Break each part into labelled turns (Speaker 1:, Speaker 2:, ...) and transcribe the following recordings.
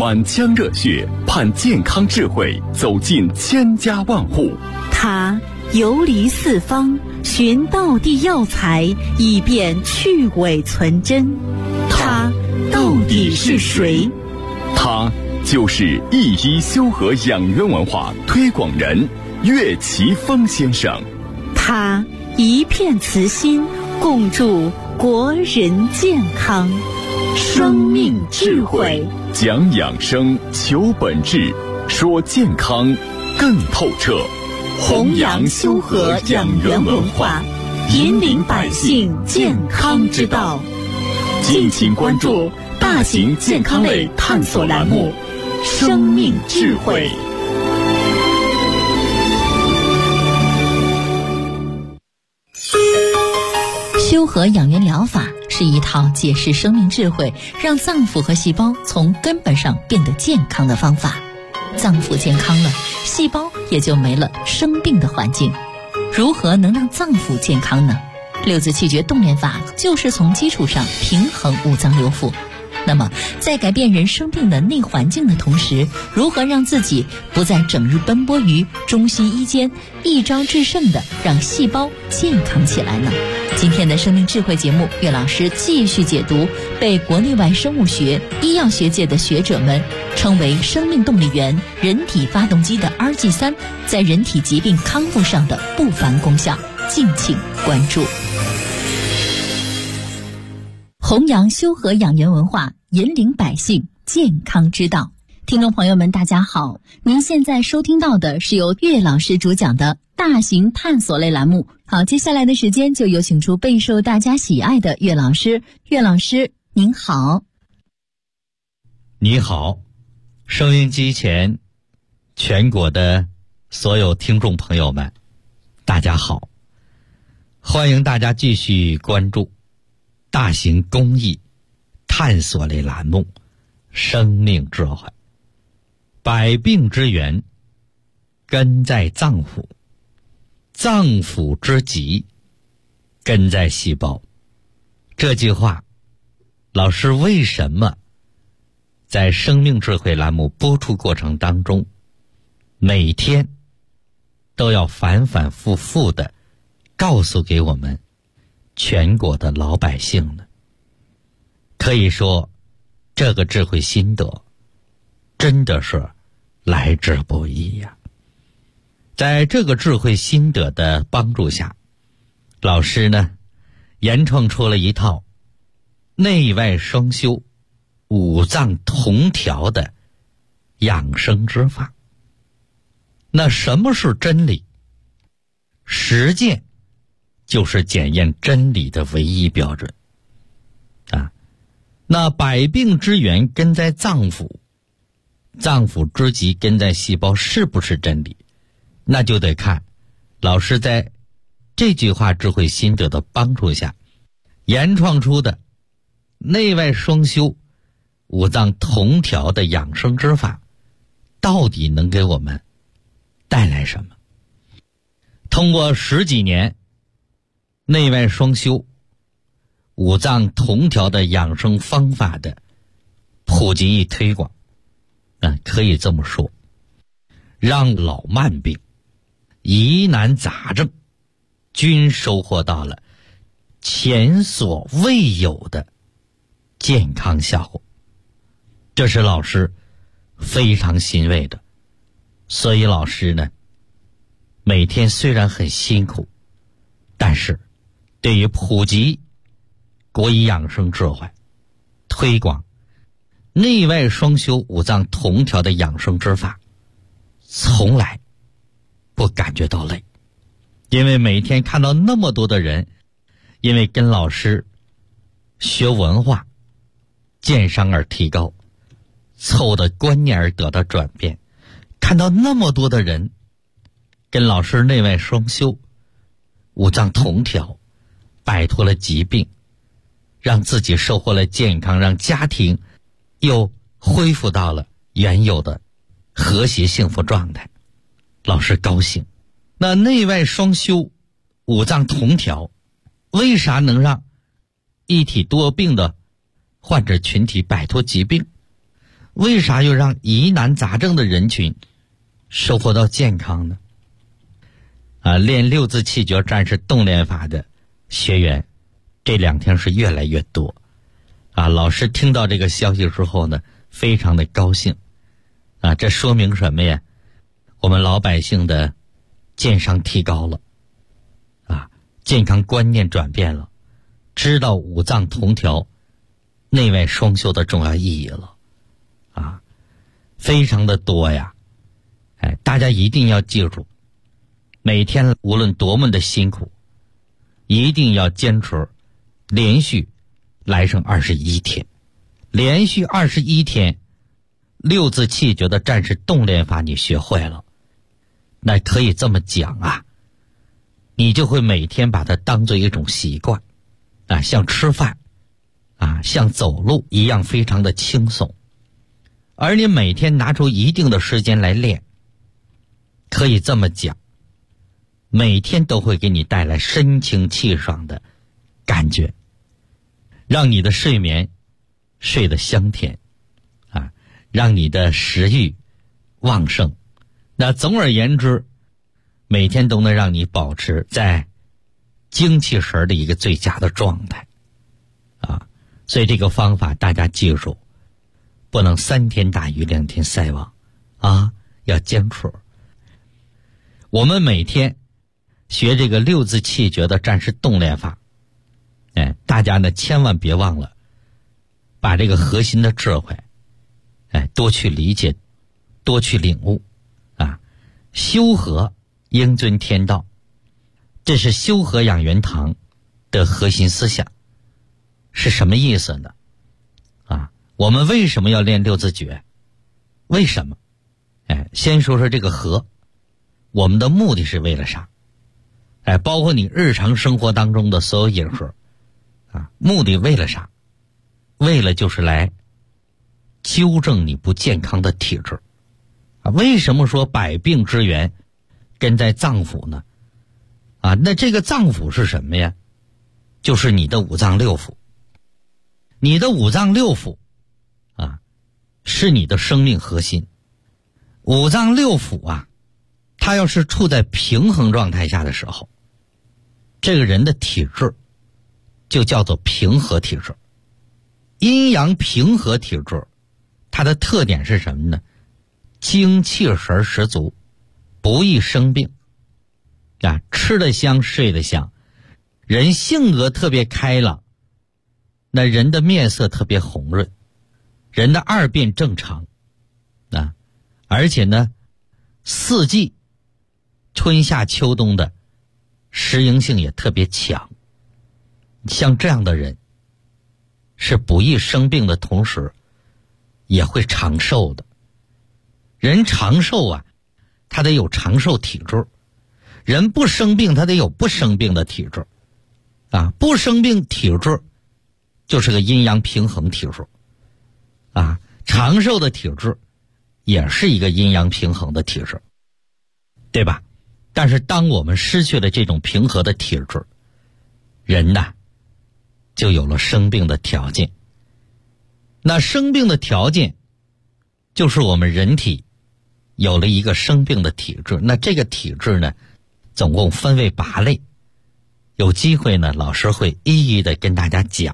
Speaker 1: 满腔热血盼健康智慧走进千家万户。
Speaker 2: 他游离四方，寻道地药材，以便去伪存真。他到底是谁？
Speaker 1: 他就是一一修和养元文化推广人岳奇峰先生。
Speaker 2: 他一片慈心，共筑国人健康。生命智慧，
Speaker 1: 讲养生，求本质，说健康更透彻。
Speaker 2: 弘扬修和养元文化，引领百姓健康之道。敬请关注大型健康类探索栏目《生命智慧》。
Speaker 3: 修和养元疗法是一套解释生命智慧，让脏腑和细胞从根本上变得健康的方法。脏腑健康了，细胞也就没了生病的环境。如何能让脏腑健康呢？六字气绝动练法就是从基础上平衡五脏六腑。那么在改变人生病的内环境的同时，如何让自己不再整日奔波于中西医间，一招制胜的让细胞健康起来呢？今天的生命智慧节目，岳老师继续解读被国内外生物学、医药学界的学者们称为生命动力源、人体发动机的 RG3 在人体疾病康复上的不凡功效，敬请关注。弘扬修和养元文化，引领百姓健康之道。听众朋友们大家好，您现在收听到的是由岳老师主讲的大型探索类栏目。好，接下来的时间就有请出备受大家喜爱的岳老师。岳老师您好。
Speaker 4: 你好，收音机前全国的所有听众朋友们大家好，欢迎大家继续关注大型公益探索类栏目生命智慧。百病之源根在脏腑，脏腑之疾根在细胞。这句话老师为什么在生命智慧栏目播出过程当中每天都要反反复复地告诉给我们全国的老百姓呢？可以说这个智慧心得真的是来之不易呀。在这个智慧心得的帮助下，老师呢研创出了一套内外双修、五脏同调的养生之法。那什么是真理？实践就是检验真理的唯一标准啊。那百病之源根在脏腑，脏腑之疾根在细胞，是不是真理？那就得看老师在这句话智慧心得的帮助下研创出的内外双修、五脏同调的养生之法到底能给我们带来什么。通过10几年内外双修、五脏同调的养生方法的普及与推广，可以这么说，让老慢病、疑难杂症均收获到了前所未有的健康效果，这是老师非常欣慰的。所以老师呢，每天虽然很辛苦，但是对于普及国医养生智慧、推广内外双修、五脏同调的养生之法，从来不感觉到累。因为每天看到那么多的人因为跟老师学文化、健商而提高，凑的观念而得到转变，看到那么多的人跟老师内外双修、五脏同调，摆脱了疾病，让自己收获了健康，让家庭又恢复到了原有的和谐幸福状态，老师高兴。那内外双修、五脏同调，为啥能让一体多病的患者群体摆脱疾病？ 为啥又让疑难杂症的人群收获到健康呢？练六字气诀战士动练法的学员这2天是越来越多。老师听到这个消息之后呢，非常的高兴。这说明什么呀？我们老百姓的健商提高了，健康观念转变了，知道五脏同调、内外双修的重要意义了，非常的多呀。大家一定要记住，每天无论多么的辛苦，一定要坚持连续来上21天，连续21天，六字气诀的战士动练法你学会了，那可以这么讲你就会每天把它当做一种习惯，像吃饭，像走路一样非常的轻松。而你每天拿出一定的时间来练，可以这么讲，每天都会给你带来神清气爽的感觉，让你的睡眠睡得香甜，让你的食欲旺盛。那总而言之，每天都能让你保持在精气神的一个最佳的状态，所以这个方法大家记住，不能3天打鱼2天晒网，要坚持。我们每天学这个六字气诀的战士动练法，大家呢千万别忘了把这个核心的智慧，多去理解，多去领悟，修和应遵天道，这是修和养元堂的核心思想。是什么意思呢？我们为什么要练六字诀？为什么？先说说这个和，我们的目的是为了啥？包括你日常生活当中的所有饮食，目的为了啥？为了就是来纠正你不健康的体质。为什么说百病之源根在脏腑呢？那这个脏腑是什么呀？就是你的五脏六腑。你的五脏六腑是你的生命核心。五脏六腑它要是处在平衡状态下的时候，这个人的体质就叫做平和体质。阴阳平和体质，它的特点是什么呢？精气神十足，不易生病，吃得香睡得香，人性格特别开朗，那人的面色特别红润，人的二便正常，而且呢四季春夏秋冬的适应性也特别强。像这样的人是不易生病的同时也会长寿的。人长寿他得有长寿体质，人不生病他得有不生病的体质，不生病体质就是个阴阳平衡体质，长寿的体质也是一个阴阳平衡的体质，对吧？但是当我们失去了这种平和的体质，人就有了生病的条件。那生病的条件就是我们人体有了一个生病的体质。那这个体质呢总共分为8类，有机会呢老师会一一的跟大家讲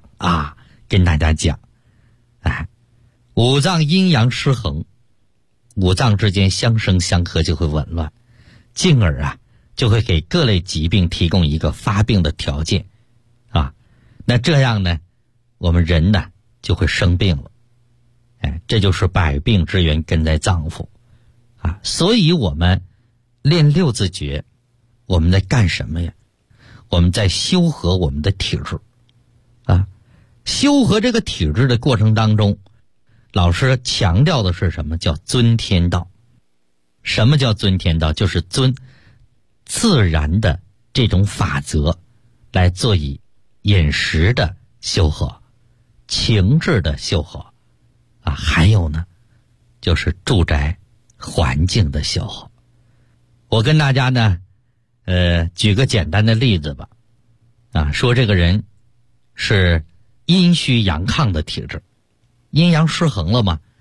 Speaker 4: 五脏阴阳失衡，五脏之间相生相克就会紊乱，进而就会给各类疾病提供一个发病的条件那这样呢我们人就会生病了。这就是百病之源根在脏腑所以我们练六字诀，我们在干什么呀？我们在修和我们的体质修和这个体质的过程当中，老师强调的是什么？叫遵天道。什么叫遵天道？就是遵自然的这种法则来做以饮食的修和，情志的修和还有呢就是住宅环境的修和。我跟大家呢举个简单的例子吧说这个人是阴虚阳亢的体质，阴阳失衡了嘛，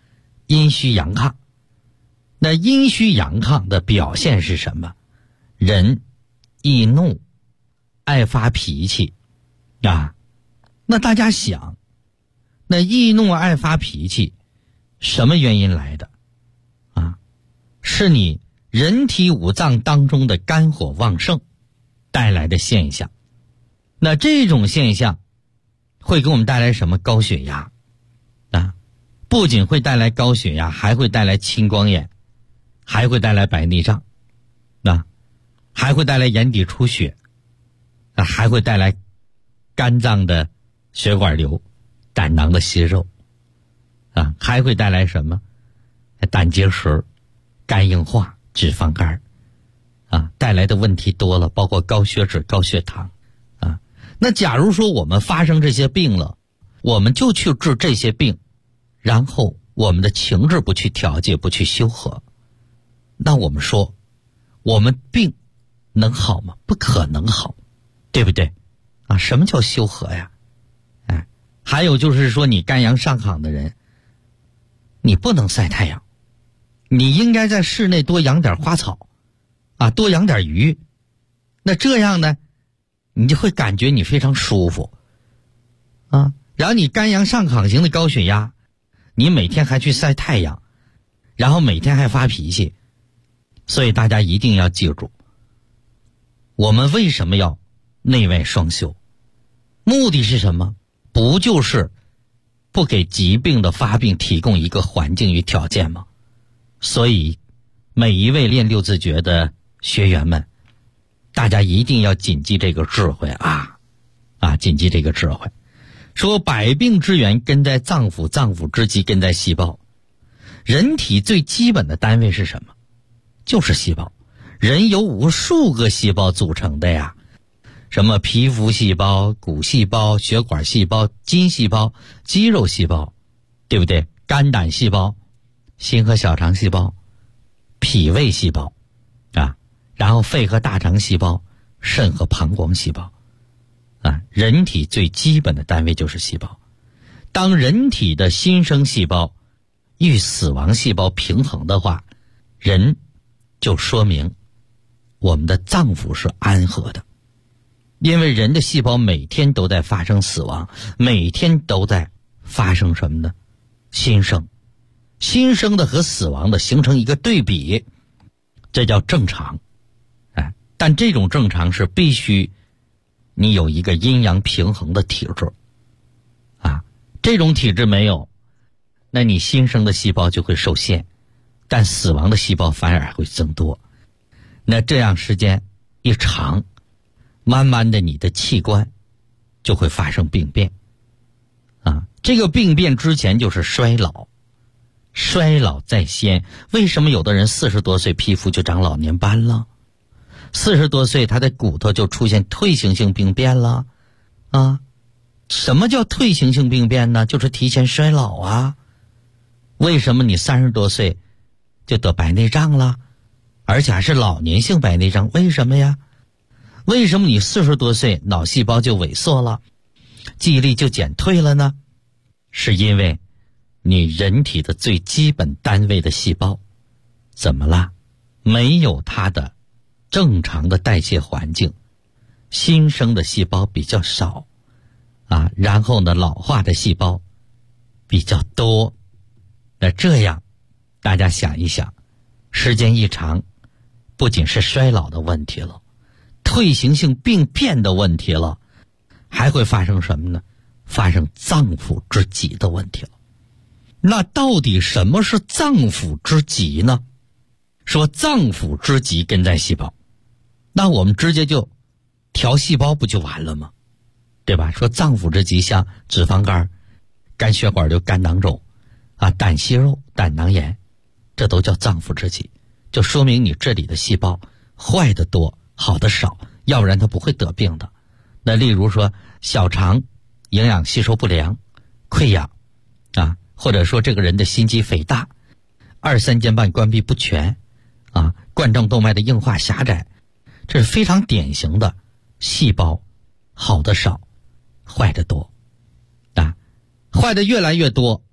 Speaker 4: 阴虚阳亢。那阴虚阳亢的表现是什么？人易怒，爱发脾气啊。那大家想，那易怒爱发脾气什么原因来的啊？是你人体五脏当中的肝火旺盛带来的现象。那这种现象会给我们带来什么？高血压啊，不仅会带来高血压，还会带来青光眼，还会带来白内障啊，还会带来眼底出血啊，还会带来肝脏的血管瘤、胆囊的息肉啊，还会带来什么？胆结石、肝硬化、脂肪肝啊，带来的问题多了，包括高血脂、高血糖啊。那假如说我们发生这些病了，我们就去治这些病，然后我们的情志不去调节，不去修和，那我们说我们病能好吗？不可能好，对不对啊？什么叫修和呀？哎，还有就是说，你肝阳上亢的人，你不能晒太阳，你应该在室内多养点花草啊，多养点鱼。那这样呢，你就会感觉你非常舒服啊。然后你肝阳上亢型的高血压，你每天还去晒太阳，然后每天还发脾气。所以大家一定要记住，我们为什么要内外双修？目的是什么？不就是不给疾病的发病提供一个环境与条件吗？所以每一位练六字诀的学员们，大家一定要谨记这个智慧啊，谨记这个智慧。说百病之源根在脏腑，脏腑之基根在细胞。人体最基本的单位是什么？就是细胞。人由无数个细胞组成的呀，什么皮肤细胞、骨细胞、血管细胞、筋细胞、肌肉细胞，对不对？肝胆细胞、心和小肠细胞、脾胃细胞啊，然后肺和大肠细胞、肾和膀胱细胞啊。人体最基本的单位就是细胞。当人体的新生细胞与死亡细胞平衡的话，人就说明我们的脏腑是安和的。因为人的细胞每天都在发生死亡，每天都在发生什么呢？新生。新生的和死亡的形成一个对比，这叫正常。但这种正常是必须你有一个阴阳平衡的体质啊，这种体质没有，那你新生的细胞就会受限，但死亡的细胞反而会增多。那这样时间一长，慢慢的你的器官就会发生病变啊。这个病变之前就是衰老，衰老在先。为什么有的人40多岁皮肤就长老年斑了？40多岁他的骨头就出现退行性病变了啊。什么叫退行性病变呢？就是提前衰老啊。为什么你30多岁就得白内障了，而且还是老年性白内障？为什么呀？为什么你40多岁脑细胞就萎缩了，记忆力就减退了呢？是因为你人体的最基本单位的细胞怎么了？没有它的正常的代谢环境，新生的细胞比较少啊，然后呢，老化的细胞比较多。那这样大家想一想，时间一长，不仅是衰老的问题了，退行性病变的问题了，还会发生什么呢？发生脏腑之疾的问题了。那到底什么是脏腑之疾呢？说脏腑之疾根在细胞，那我们直接就调细胞不就完了吗？对吧？说脏腑之疾像脂肪肝、肝血管瘤、肝囊肿啊、胆息肉、胆囊炎，这都叫脏腑之疾，就说明你这里的细胞坏的多，好的少，要不然它不会得病的。那例如说小肠营养吸收不良、溃疡啊，或者说这个人的心肌肥大、二三尖瓣关闭不全啊，冠状动脉的硬化狭窄，这是非常典型的细胞好的少，坏的多啊。坏的越来越多，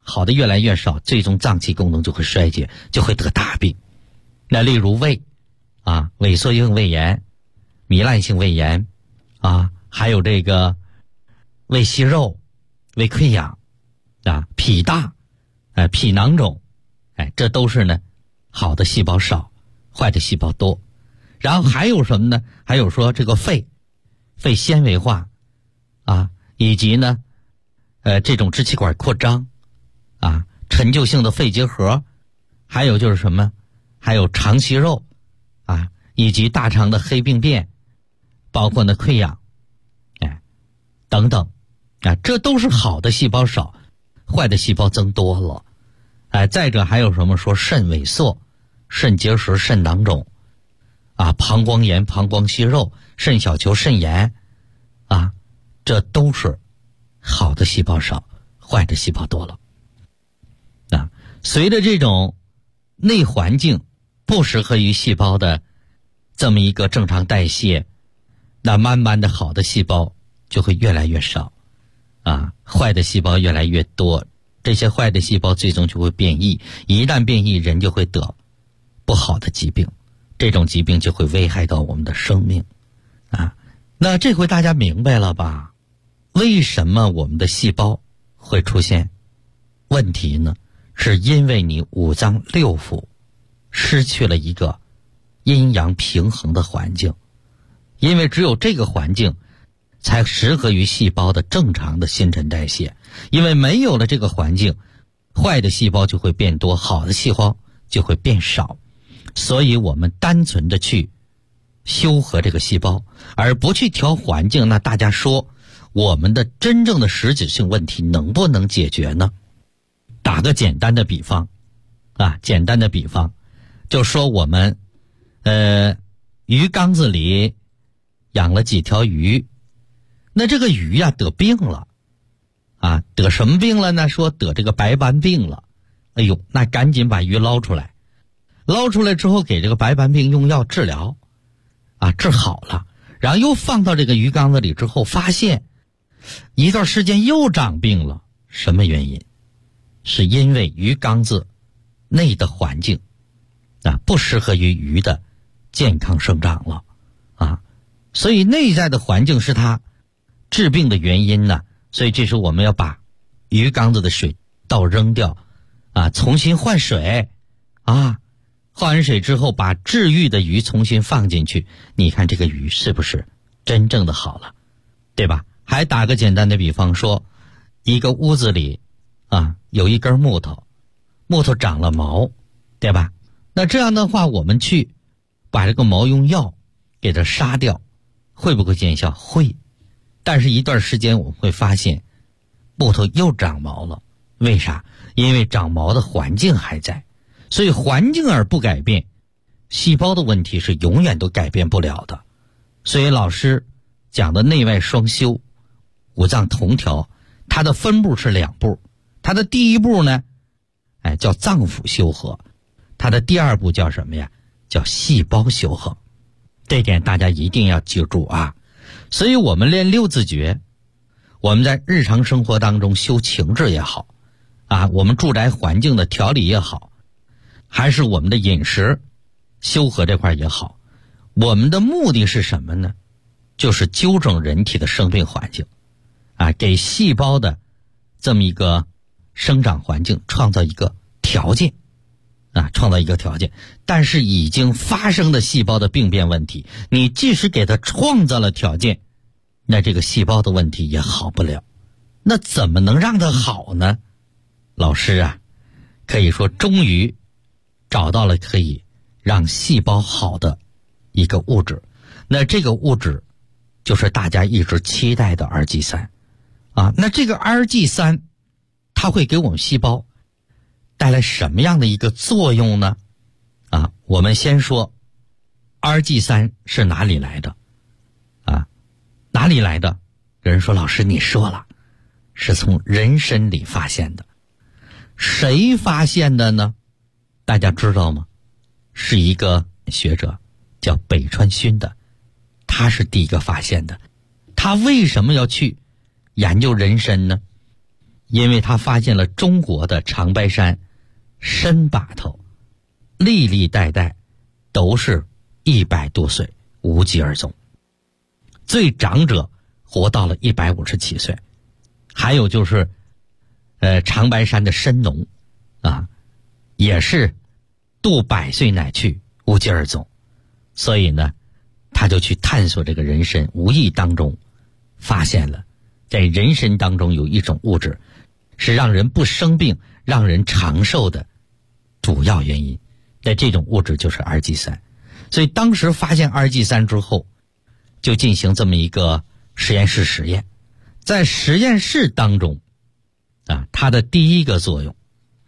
Speaker 4: 好的越来越少，最终脏器功能就会衰竭，就会得大病。那例如胃啊，萎缩性胃炎、糜烂性胃炎啊，还有这个胃息肉、胃溃疡啊、脾大、脾囊肿，这都是呢好的细胞少，坏的细胞多。然后还有什么呢？还有说这个肺纤维化啊，以及呢这种支气管扩张啊，陈旧性的肺结核，还有就是什么？还有肠息肉啊，以及大肠的黑病变，包括呢溃疡，等等啊，这都是好的细胞少，坏的细胞增多了。再者还有什么？说肾萎缩、肾结石、肾囊肿啊，膀胱炎、膀胱息肉、肾小球肾炎啊，这都是好的细胞少，坏的细胞多了啊。随着这种内环境不适合于细胞的这么一个正常代谢，那慢慢的好的细胞就会越来越少啊，坏的细胞越来越多，这些坏的细胞最终就会变异，一旦变异，人就会得不好的疾病，这种疾病就会危害到我们的生命啊。那这回大家明白了吧？为什么我们的细胞会出现问题呢？是因为你五脏六腑失去了一个阴阳平衡的环境，因为只有这个环境才适合于细胞的正常的新陈代谢，因为没有了这个环境，坏的细胞就会变多，好的细胞就会变少。所以我们单纯的去修和这个细胞，而不去调环境，那大家说我们的真正的实质性问题能不能解决呢？打个简单的比方啊，就说我们鱼缸子里养了几条鱼，那这个鱼呀得病了啊，得什么病了呢？说得这个白斑病了。哎呦，那赶紧把鱼捞出来之后给这个白斑病用药治疗啊，治好了，然后又放到这个鱼缸子里之后，发现一段时间又长病了。什么原因？是因为鱼缸子内的环境啊不适合于鱼的健康生长了啊，所以内在的环境是它治病的原因呢。所以这时候我们要把鱼缸子的水倒扔掉啊，重新换水啊，换完水之后把治愈的鱼重新放进去，你看这个鱼是不是真正的好了，对吧？还打个简单的比方说，一个屋子里啊有一根木头长了毛，对吧？那这样的话我们去把这个毛用药给它杀掉，会不会见效？会。但是一段时间我们会发现木头又长毛了。为啥？因为长毛的环境还在，所以环境而不改变，细胞的问题是永远都改变不了的。所以老师讲的内外双修、五脏同调，它的分步是2步。它的第一步呢叫脏腑修和，它的第2步叫什么呀？叫细胞修和。这点大家一定要记住啊。所以我们练6字诀，我们在日常生活当中修情志也好啊，我们住宅环境的调理也好，还是我们的饮食修和这块也好，我们的目的是什么呢？就是纠正人体的生病环境啊，给细胞的这么一个生长环境创造一个条件啊，创造一个条件。但是已经发生的细胞的病变问题，你即使给它创造了条件，那这个细胞的问题也好不了。那怎么能让它好呢？老师啊，可以说终于找到了可以让细胞好的一个物质。那这个物质就是大家一直期待的 RG3 啊。那这个 RG3 它会给我们细胞带来什么样的一个作用呢？啊，我们先说 RG3 是哪里来的啊？哪里来的？有人说老师你说了，是从人参里发现的。谁发现的呢？大家知道吗？是一个学者叫北川勋的，他是第一个发现的。他为什么要去研究人参呢？ 因为他发现了中国的长白山深把头历历代代都是100多岁无疾而终，最长者活到了157岁。还有就是长白山的深农也是度100岁乃去无疾而终。所以呢，他就去探索这个人参，无意当中发现了在人参当中有一种物质是让人不生病让人长寿的主要原因，那这种物质就是二剂三。所以当时发现二剂三之后，就进行这么一个实验室实验。在实验室当中它的第一个作用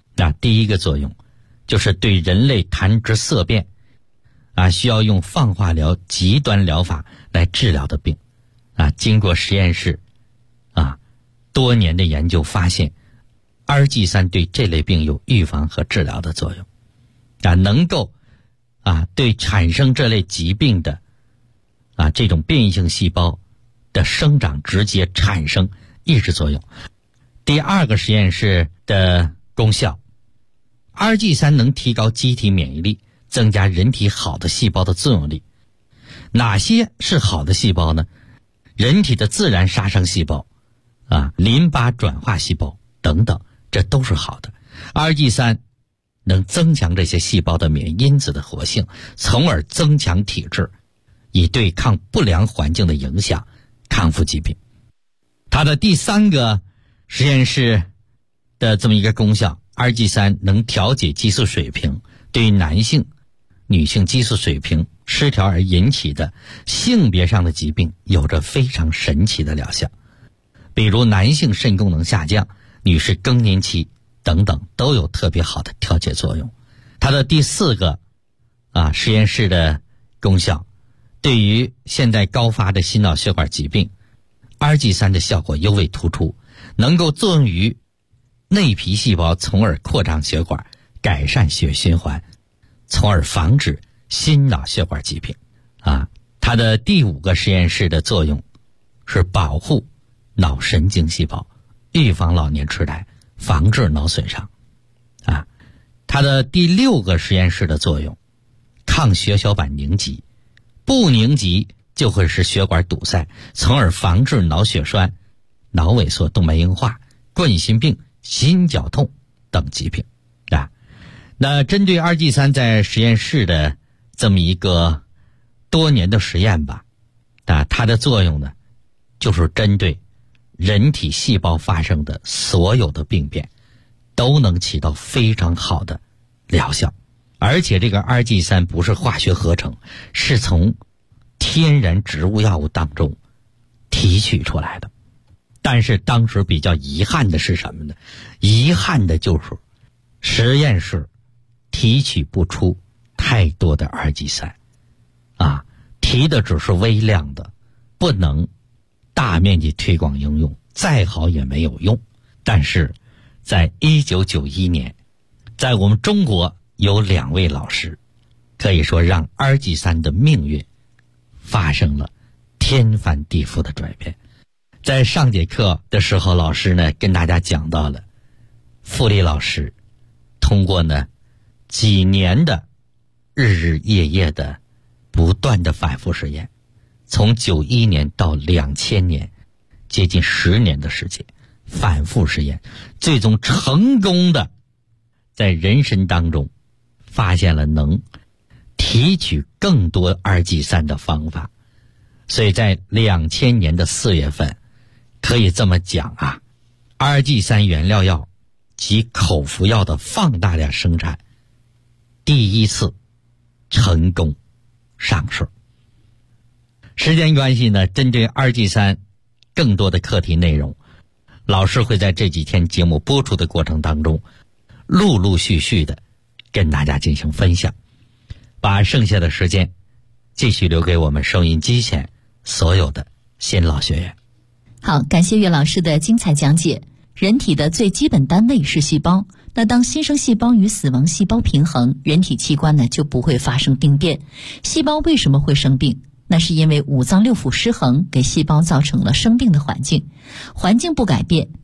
Speaker 4: 就是对人类谈之色变需要用放化疗极端疗法来治疗的病经过实验室多年的研究发现，二剂三对这类病有预防和治疗的作用能够对产生这类疾病的这种变异性细胞的生长直接产生抑制作用。第二个实验室的功效，二剂三能提高机体免疫力，增加人体好的细胞的作用力。哪些是好的细胞呢？人体的自然杀伤细胞淋巴转化细胞等等，这都是好的。二剂三能增强这些细胞的免疫因子的活性，从而增强体质，以对抗不良环境的影响，康复疾病。它的第三个实验室的这么一个功效，二剂三能调节激素水平，对男性女性激素水平失调而引起的性别上的疾病有着非常神奇的疗效，比如男性肾功能下降，女士更年期等等，都有特别好的调节作用。它的第四个实验室的功效，对于现在高发的心脑血管疾病，二剂三的效果尤为突出，能够作用于内皮细胞，从而扩张血管，改善血循环，从而防止心脑血管疾病它的第五个实验室的作用是保护脑神经细胞，预防老年痴呆，防治脑损伤它的第六个实验室的作用，抗血小板凝集，不凝集就会使血管堵塞，从而防治脑血栓、脑萎缩、动脉硬化、冠心病、心绞痛等疾病那针对二剂三在实验室的这么一个多年的实验它的作用呢，就是针对人体细胞发生的所有的病变都能起到非常好的疗效。而且这个二剂三不是化学合成，是从天然植物药物当中提取出来的。但是当时比较遗憾的是什么呢？遗憾的就是实验室提取不出太多的二剂三提的只是微量的，不能大面积推广应用，再好也没有用。但是在1991年，在我们中国有2位老师，可以说让二剂三的命运发生了天翻地覆的转变。在上节课的时候，老师呢跟大家讲到了傅立老师通过呢几年的日日夜夜的不断的反复实验，从91年到2000年，接近10年的时间反复实验，最终成功的在人参当中发现了能提取更多二剂三的方法。所以在2000年的4月份，可以这么讲二剂三原料药及口服药的放大量生产第一次成功上市。时间关系呢，针对二剂三更多的课题内容，老师会在这几天节目播出的过程当中陆陆续续的跟大家进行分享，把剩下的时间继续留给我们收音机前所有的新老学员。
Speaker 3: 好，感谢岳老师的精彩讲解。人体的最基本单位是细胞，那当新生细胞与死亡细胞平衡，人体器官呢就不会发生病变。细胞为什么会生病？那是因为五脏六腑失衡，给细胞造成了生病的环境。环境不改变，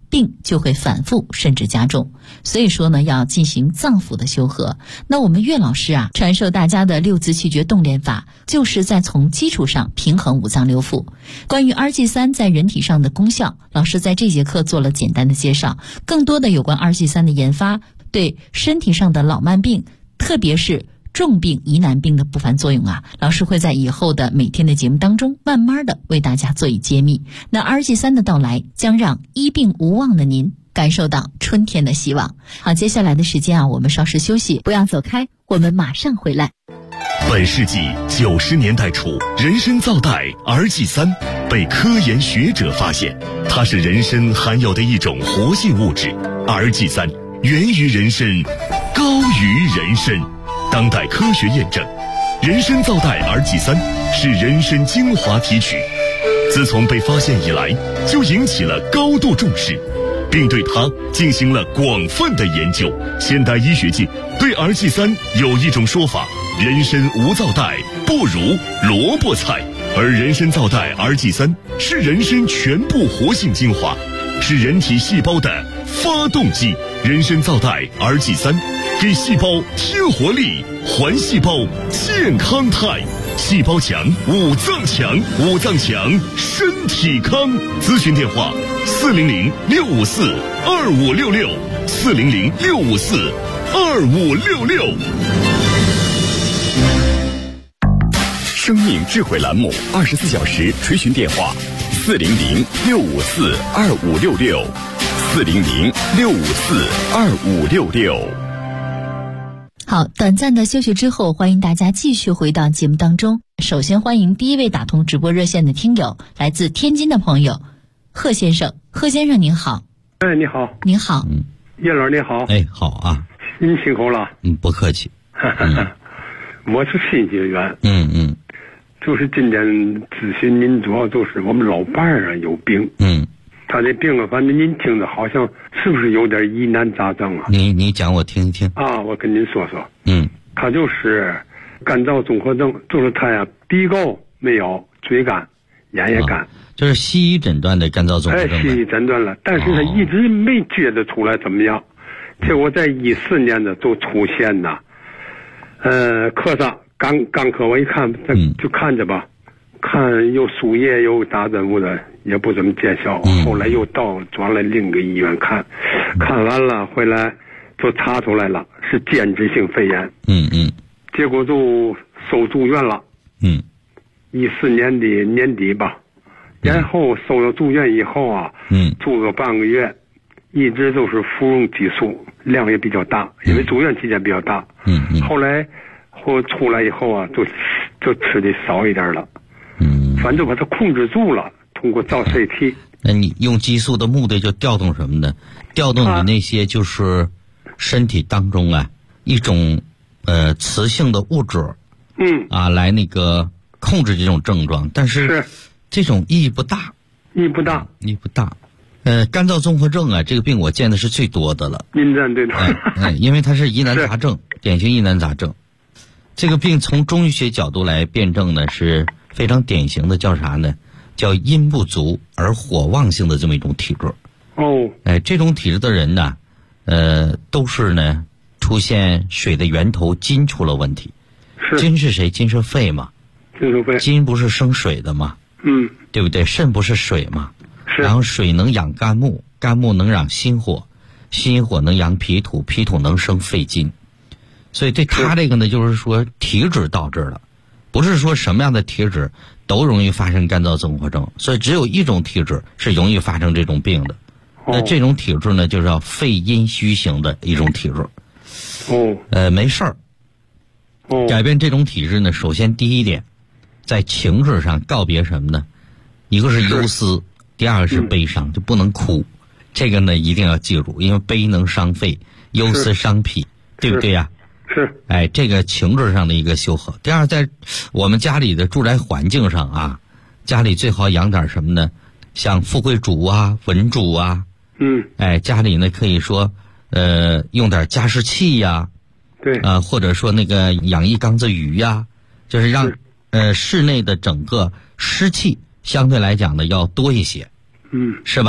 Speaker 3: 病就会反复甚至加重。所以说呢，要进行脏腑的修和。那我们岳老师啊，传授大家的六字气诀动练法，就是在从基础上平衡五脏六腑。关于 RG3 在人体上的功效，老师在这节课做了简单的介绍。更多的有关 RG3 的研发对身体上的老慢病，特别是重病疑难病的不凡作用啊，老师会在以后的每天的节目当中慢慢的为大家做以揭秘。那 RG3 的到来将让医病无望的您感受到春天的希望。好，接下来的时间啊，我们稍事休息，不要走开，我们马上回来。
Speaker 1: 本世纪90年代初，人参皂苷 RG3 被科研学者发现，它是人参含有的一种活性物质。RG3 源于人参，高于人参。当代科学验证，人参皂苷 RG3 是人参精华提取，自从被发现以来，就引起了高度重视，并对它进行了广泛的研究。现代医学界对 RG3 有一种说法：人参无皂苷，不如萝卜菜。而人参皂苷 RG3 是人参全部活性精华，是人体细胞的发动机。人参皂苷 RG3 给细胞添活力，还细胞健康态。细胞强，五脏强，五脏强，身体康。咨询电话：400-654-2566，400-654-2566。
Speaker 2: 生命智慧栏目24小时垂询电话：400-654-2566，400-654-2566。
Speaker 3: 好，短暂的休息之后，欢迎大家继续回到节目当中。首先欢迎第一位打通直播热线的听友，来自天津的朋友贺先生。贺先生您好。
Speaker 5: 哎，你好。
Speaker 3: 您好。
Speaker 5: 叶老你好。
Speaker 4: 哎，好啊。
Speaker 5: 您辛苦了。
Speaker 4: 不客气。
Speaker 5: 我是新结缘。就是今天咨询您，主要就是我们老伴儿啊有病。他这病啊，反正您听着好像是不是有点疑难杂症啊？
Speaker 4: 你讲我听一听
Speaker 5: 啊，我跟您说说。他就是干燥综合症，就是他呀鼻沟没有，嘴干，眼也干。
Speaker 4: 就是西医诊断的干燥综合症。
Speaker 5: 西医诊断了，但是他一直没觉得出来怎么样。结果在14年的就出现呐，科上刚科我一看，就看着吧。看又输液又打针物的也不怎么见效，后来又转了另一个医院看完了回来就查出来了是间质性肺炎。结果就收住院了。14年的年底吧，然后收了住院以后啊，住了半个月，一直都是服用激素，量也比较大，因为住院期间比较大。后来出来以后啊，就吃的少一点了。反正把它控制住了，通过造 CT。
Speaker 4: 那你用激素的目的就调动什么呢？调动你那些就是身体当中啊一种雌性的物质，来那个控制这种症状，但是这种意义不大。干燥综合症啊，这个病我见的是最多的了。
Speaker 5: 您这对的。
Speaker 4: 因为它是疑难杂症，典型疑难杂症。这个病从中医学角度来辩证呢，是非常典型的，叫啥呢？叫阴不足而火旺性的这么一种体质。这种体质的人呢，都是呢出现水的源头金出了问题。金是谁？金是肺嘛。金不是生水的嘛？对不对？肾不是水嘛？然后水能养肝木，肝木能养心火，心火能养脾土，脾土能生肺金。所以对他这个呢，就是说体质导致了，不是说什么样的体质都容易发生干燥综合症，所以只有一种体质是容易发生这种病的。那这种体质呢，就叫肺阴虚型的一种体质。没事儿。改变这种体质呢，首先第一点，在情志上告别什么呢？一个是忧思，第二个是悲伤，就不能哭。这个呢一定要记住，因为悲能伤肺，忧思伤脾，对不对呀？这个情志上的一个修和。第二，在我们家里的住宅环境上啊，家里最好养点什么呢？像富贵竹啊、文竹啊。家里呢可以说用点加湿器呀。或者说那个养一缸子鱼呀，就是让室内的整个湿气相对来讲呢要多一些。是吧？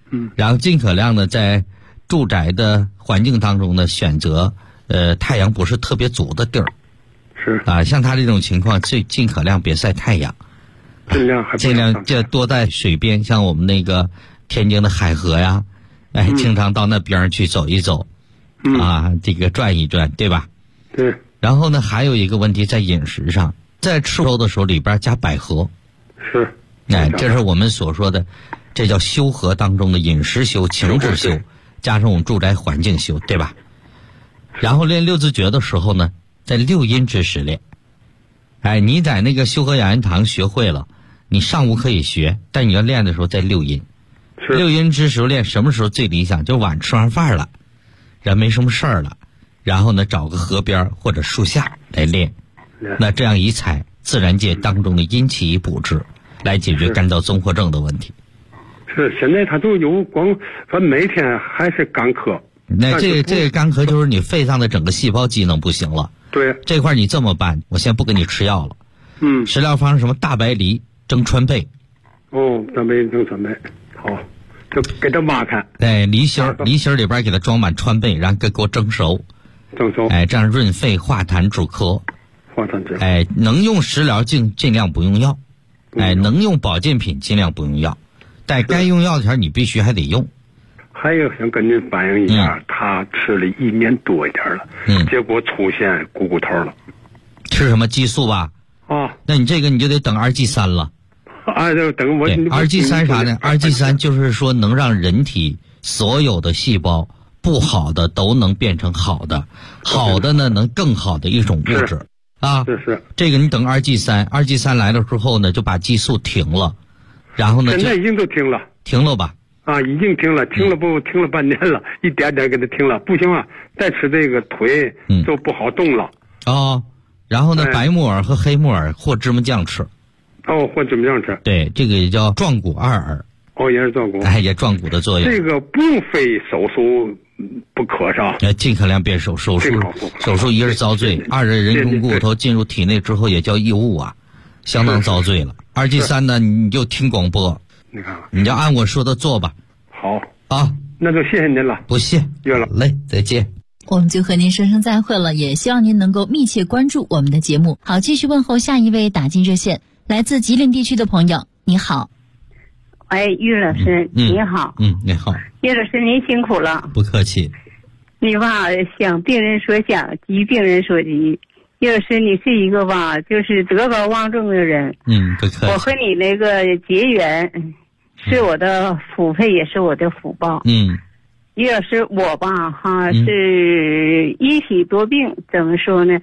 Speaker 4: 然后尽可量的在住宅的环境当中呢选择太阳不是特别足的地儿。
Speaker 5: 是
Speaker 4: 啊，像他这种情况，尽可量别晒太阳，尽量就多在水边，像我们那个天津的海河呀，经常到那边去走一走，啊，这个转一转，对吧？
Speaker 5: 对。
Speaker 4: 然后呢，还有一个问题在饮食上，在吃肉的时候里边加百合。
Speaker 5: 是。
Speaker 4: 这是我们所说的，这叫修和当中的饮食修、情志修，加上我们住宅环境修，对吧？然后练六字诀的时候呢，在六阴之时练。你在那个修和养阴堂学会了，你上午可以学，但你要练的时候在六阴。六阴之时练，什么时候最理想？就晚吃完饭了，人没什么事儿了，然后呢找个河边或者树下来练。那这样一采，自然界当中的阴气一补治，来解决干燥综合症的问题。
Speaker 5: 是，现在他都有反正每天还是干咳。
Speaker 4: 那这个干咳就是你肺上的整个细胞机能不行了。
Speaker 5: 对。这
Speaker 4: 块你这么办，我先不给你吃药了。食疗方什么大白梨蒸川贝。
Speaker 5: 大白梨蒸川贝，好，就给它挖开。
Speaker 4: 梨心里边给它装满川贝，然后给我蒸熟。这样润肺化痰止咳。能用食疗尽量不用药。能用保健品尽量不用药，但该用药的时候你必须还得用。
Speaker 5: 还有想跟您反映一下，他吃了1年多一点了，结果出现骨头了。
Speaker 4: 吃什么激素吧？那你这个你就得等2G3了。
Speaker 5: 就等我。
Speaker 4: 2G3啥呢？2G3就是说能让人体所有的细胞不好的都能变成好的，好的呢能更好的一种物质。
Speaker 5: 是
Speaker 4: 这个你等2G3来了之后呢，就把激素停了，然后呢
Speaker 5: 现在已经都停了。
Speaker 4: 停了吧？
Speaker 5: 已经停了，停了半年了，一点点给它停了，不行啊，再吃这个腿就不好动了。
Speaker 4: 然后呢，白木耳和黑木耳或芝麻酱吃。
Speaker 5: 或芝麻酱吃。对，
Speaker 4: 这个也叫壮骨二耳。
Speaker 5: 也是壮骨。
Speaker 4: 也壮骨的作用。
Speaker 5: 这个不用非手术不可是吧？
Speaker 4: 尽可量别手术一是遭罪，二是人工骨头进入体内之后也叫异物啊，相当遭罪了。2G3呢，你就听广播，你就按我说的做吧。
Speaker 5: 好那就谢谢您了。
Speaker 4: 不谢，
Speaker 5: 约了。
Speaker 4: 嘞，再见。
Speaker 3: 我们就和您说声再会了，也希望您能够密切关注我们的节目。好，继续问候下一位打进热线，来自吉林地区的朋友，你好。
Speaker 6: 于老师，你好。
Speaker 4: 你好。
Speaker 6: 于老师，您辛苦了。
Speaker 4: 不客气。
Speaker 6: 你吧，想病人说想，急病人说急。于老师，你是一个吧，就是德高望重的人。
Speaker 4: 不客气。
Speaker 6: 我和你那个结缘，是我的福配，也是我的福报。于老师，我吧是一体多病，怎么说呢？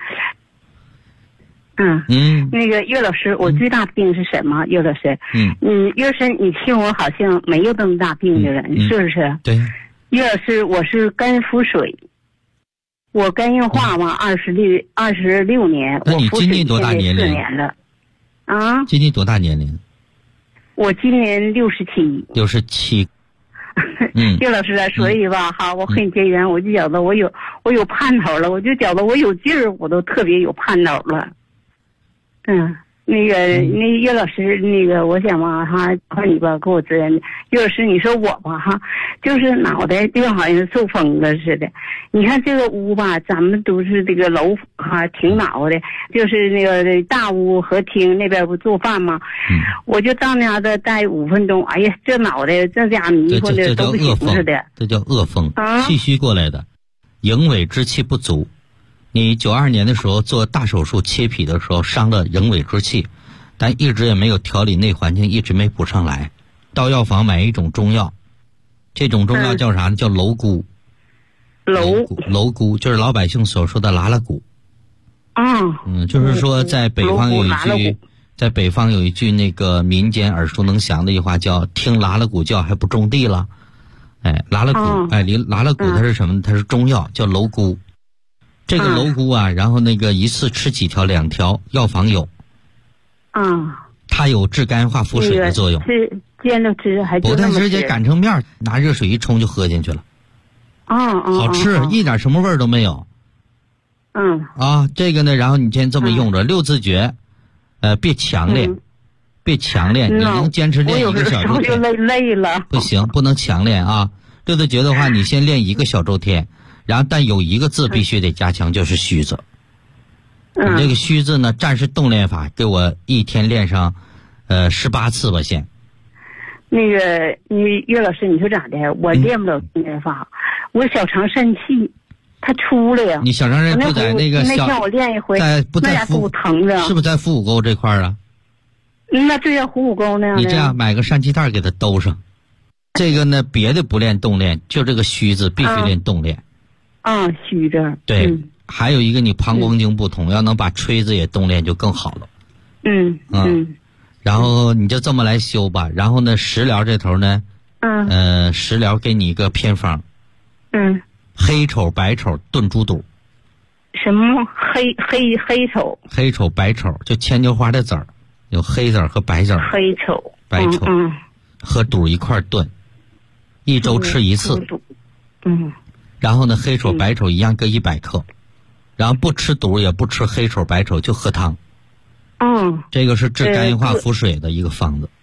Speaker 6: 那个岳老师，我最大的病是什么？岳老师，岳老师，你听我好像没有这么大病的人，是不是？
Speaker 4: 对。
Speaker 6: 岳老师，我是肝腹水，我肝硬化嘛，26年。
Speaker 4: 那你今年多大年龄？
Speaker 6: 4年了。
Speaker 4: 今年多大年龄？
Speaker 6: 我今年67。
Speaker 4: 67。
Speaker 6: 岳老师，所以吧，我和你结缘，我就觉得我有盼头了，我就觉得我有劲儿，我都特别有盼头了。那岳老师，我想吧靠你吧给我责任。岳老师，你说我吧就是脑袋就好像受风了似的。你看这个屋吧，咱们都是这个楼挺恼的，就是那个大屋和厅那边不做饭吗？我就到那的待5分钟，哎呀，这脑袋这家迷糊的都不行似的。
Speaker 4: 这叫恶风，气虚过来的，营尾之气不足。你92年的时候做大手术切脾的时候伤了营尾之气，但一直也没有调理内环境，一直没补上来。到药房买一种中药，这种中药叫啥呢？叫蝼蛄。蝼蛄就是老百姓所说的拉拉骨。就是说在北方有一句那个民间耳熟能详的一句话叫听拉拉骨叫还不种地了。拉拉骨，拉拉骨它是什么？它是中药，叫蝼蛄。这个蝼蛄啊，然后那个一次吃几条，2条，药房有。它有治肝化腹水的作用。
Speaker 6: 是煎着吃还就那么吃？
Speaker 4: 不但直接擀成面，拿热水一冲就喝进去了。好吃，一点什么味儿都没有。这个呢，然后你先这么用着，6字诀，别强烈， 别强练，你能坚持练1个小周天。
Speaker 6: 我有时候就累了。
Speaker 4: 不行，不能强练啊。6字诀的话，你先练1个小周天，然后但有一个字必须得加强，就是虚字。你这个虚字呢，战士动练法，给我一天练上18次吧先。
Speaker 6: 那个岳老师，你说咋的？我练不了动练法，我小肠疝气。它出来呀！
Speaker 4: 你小肠疝不在那个
Speaker 6: 那天我练一回，
Speaker 4: 不在
Speaker 6: 腹疼着，
Speaker 4: 是不是在腹股沟这块啊？
Speaker 6: 那对呀，虎骨沟那样的。
Speaker 4: 你这样买个疝气袋给它兜上。这个呢，别的不练动练，就这个虚字必须练动练。
Speaker 6: 虚着。
Speaker 4: 对，还有一个你膀胱经不通，要能把吹子也动练就更好了。然后你就这么来修吧。然后呢，食疗这头呢，食疗给你一个偏方。黑丑白丑炖猪肚。
Speaker 6: 什么黑丑？
Speaker 4: 黑丑白丑就牵牛花的籽儿，有黑籽儿和白籽儿。
Speaker 6: 黑丑
Speaker 4: 白丑，和肚一块炖，1周吃1次。然后呢，黑丑白丑一样各100克，然后不吃肚也不吃黑丑白丑，就喝汤。这个是治肝硬化腹水的一个方子。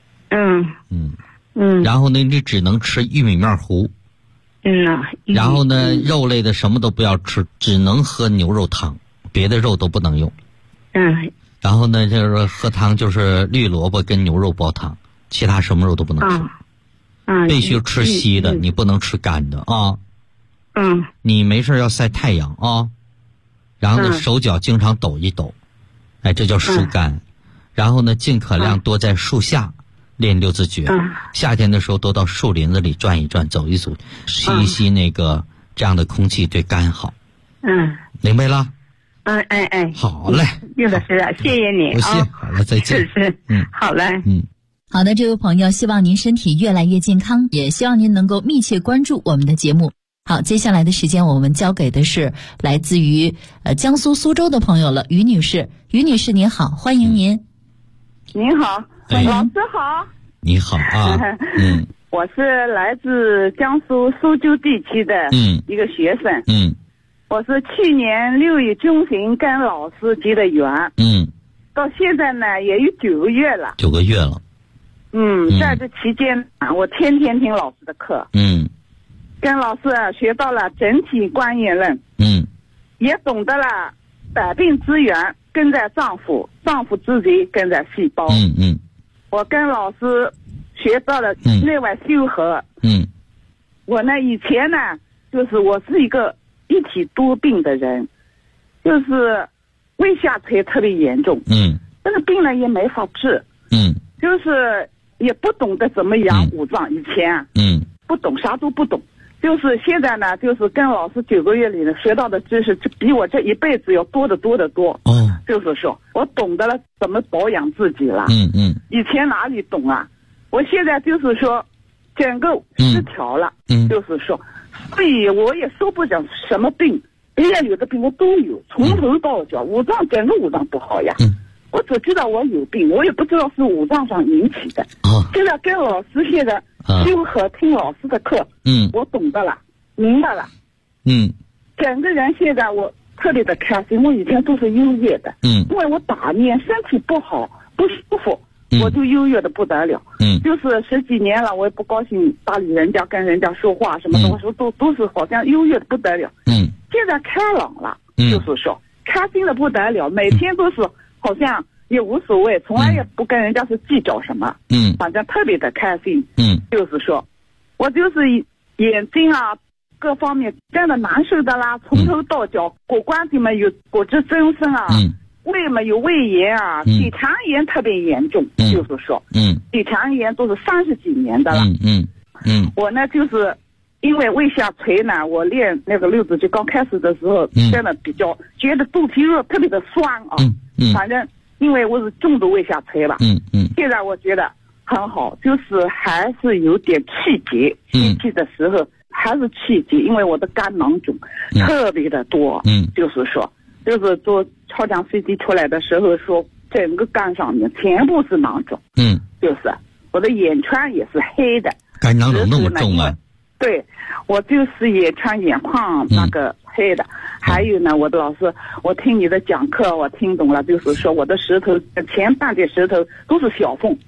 Speaker 4: 然后呢，你只能吃玉米面糊。然后呢，肉类的什么都不要吃，只能喝牛肉汤，别的肉都不能用。然后呢，就是喝汤就是绿萝卜跟牛肉煲汤，其他什么肉都不能吃。必须吃稀的，你不能吃干的啊。你没事要晒太阳啊。然后呢，手脚经常抖一抖，这叫疏肝。然后呢，尽可量多在树下练6字诀。夏天的时候多到树林子里转一转，走一走，吸一吸那个这样的空气，对肝好。明白了？好嘞，
Speaker 6: 岳老师啊，谢谢你。
Speaker 4: 不谢，好了，再见。
Speaker 6: 是，好嘞。
Speaker 3: 好的，这位朋友，希望您身体越来越健康，也希望您能够密切关注我们的节目。好，接下来的时间我们交给的是来自于江苏苏州的朋友了，于女士。于女士您好，欢迎您。
Speaker 7: 您好，老师好。
Speaker 4: 你好啊。
Speaker 7: 我是来自江苏苏州地区的一个学生。我是去年6月中旬跟老师结的缘。到现在呢也有9个月了。
Speaker 4: 9个月了。
Speaker 7: 在这期间我天天听老师的课。跟老师学到了整体观念论。也懂得了百病之源根在脏腑，脏腑之节根在细胞。我跟老师学到了内外修和。我呢以前呢就是我是一个一体多病的人，就是胃下垂特别严重。这个病呢也没法治。就是也不懂得怎么养五脏。以前不懂，啥都不懂。就是现在呢，就是跟老师9个月里呢学到的知识，比我这一辈子要多得多得多。就是说我懂得了怎么保养自己了。以前哪里懂啊？我现在就是说整个失调了。就是说，所以我也说不上什么病，别人有的病我都有，从头到脚整个五脏不好呀。我只知道我有病，我也不知道是五脏上引起的。现在跟老师现在修和听老师的课，我懂得了，明白了。整个人现在我特别的开心，我以前都是忧郁的。因为我打念身体不好不舒服，我就忧郁的不得了。就是10几年了，我也不高兴搭理人家，跟人家说话什么东西都是好像忧郁的不得了。现在开朗了，就是说开心的不得了，每天都是好像也无所谓，从来也不跟人家是计较什么。反正特别的开心。就是说我就是眼睛啊各方面真的难受的啦，从头到脚，骨关节嘛有骨质增生啊，胃嘛有胃炎啊，底肠炎特别严重。就是说底肠炎都是30几年的了。我呢就是因为胃下垂呢，我练那个6字诀刚开始的时候，真的比较觉得肚皮肉特别的酸啊。反正因为我是重度胃下垂了。现在我觉得很好，就是还是有点气结，吸气的时候还是气结，因为我的肝囊肿特别的多。就是说就是做超强 CT 出来的时候说整个肝上面全部是囊肿。就是我的眼圈也是黑的。
Speaker 4: 肝囊肿那么重啊？
Speaker 7: 对，我就是眼圈眼眶那个黑的。还有呢，我的老师，我听你的讲课我听懂了，就是说我的舌头前半截舌头都是小缝。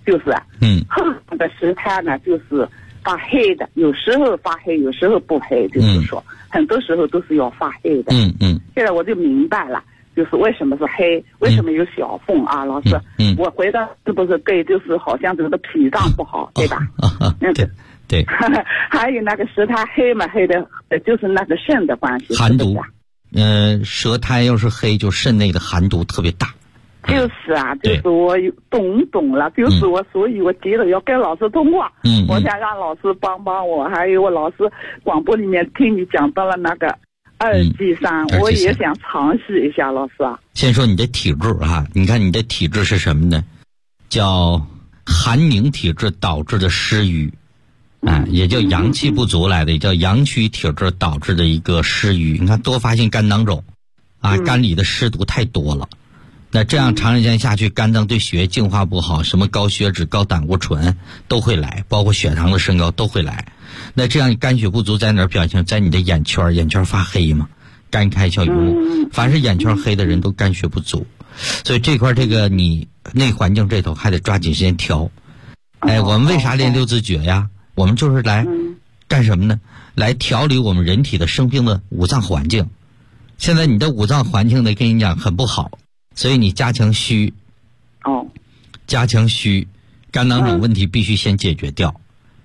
Speaker 7: 就是后的石炭呢就是发黑的，有时候发黑，有时候不黑，就是说很多时候都是要发黑的。现在我就明白了，就是为什么是黑，为什么有小缝啊，老师。我回答是不是对？就是好像这个脾脏不好，对吧？
Speaker 4: 对。
Speaker 7: 还有那个石炭黑嘛，黑的就是那个肾的关系，
Speaker 4: 寒毒。舌苔要是黑，就肾内的寒毒特别大。
Speaker 7: 就是啊，就是我懂了，就是我，所以我急着要跟老师通话。我想让老师帮帮我，还有我老师广播里面听你讲到了那个2G3，我也想尝试一下，老师啊。
Speaker 4: 先说你的体质啊，你看你的体质是什么呢？叫寒凝体质导致的湿瘀。也叫阳气不足来的，也叫阳虚体质导致的一个湿瘀。你看多发性肝囊肿肝里的湿毒太多了，那这样长时间下去，肝脏对血液净化不好，什么高血脂、高胆固醇都会来，包括血糖的升高都会来。那这样肝血不足在哪儿表现？在你的眼圈发黑嘛，肝开窍于目。凡是眼圈黑的人都肝血不足，所以这块你内环境这头还得抓紧时间调。我们为啥练六字诀呀？我们就是来干什么呢？来调理我们人体的生病的五脏环境。现在你的五脏环境呢，跟你讲很不好，所以你加强虚。加强虚，肝囊肿问题必须先解决掉。